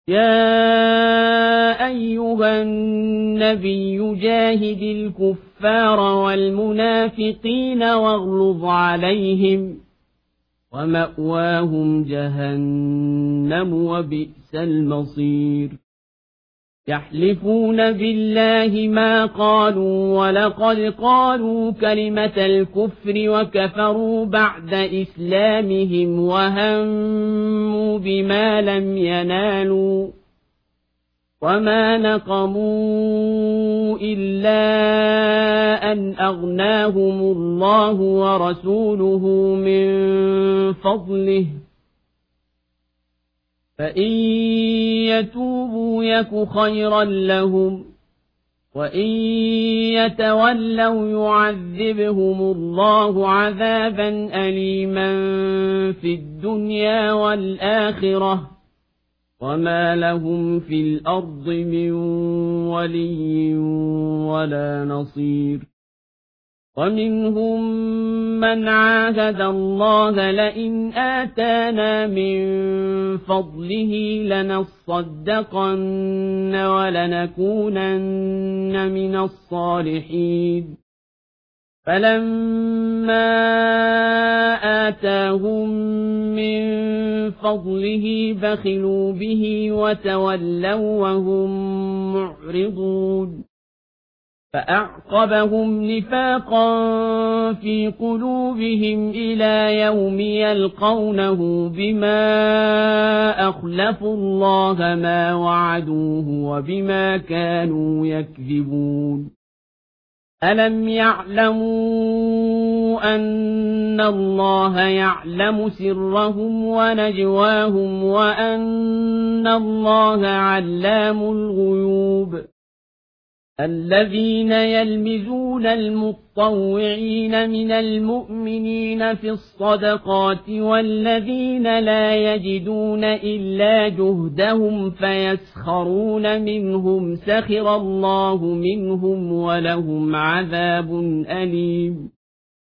يا أيها النبي جاهد الكفار والمنافقين واغلظ عليهم ومأواهم جهنم وبئس المصير يحلفون بالله ما قالوا ولقد قالوا كلمة الكفر وكفروا بعد إسلامهم وهموا بما لم ينالوا وما نقموا إلا أن أغناهم الله ورسوله من فضله فإن يتوبوا يك خيرا لهم وإن يتولوا يعذبهم الله عذابا أليما في الدنيا والآخرة وما لهم في الأرض من ولي ولا نصير ومنهم من عاهد الله لئن آتانا من فضله لنصدقن ولنكونن من الصالحين فلما آتاهم من فضله بخلوا به وتولوا وهم معرضون فأعقبهم نفاقا في قلوبهم إلى يوم يلقونه بما أخلفوا الله ما وعدوه وبما كانوا يكذبون ألم يعلموا أن الله يعلم سرهم ونجواهم وأن الله علام الغيوب الذين يلمزون المطوعين من المؤمنين في الصدقات والذين لا يجدون إلا جهدهم فيسخرون منهم سخر الله منهم ولهم عذاب أليم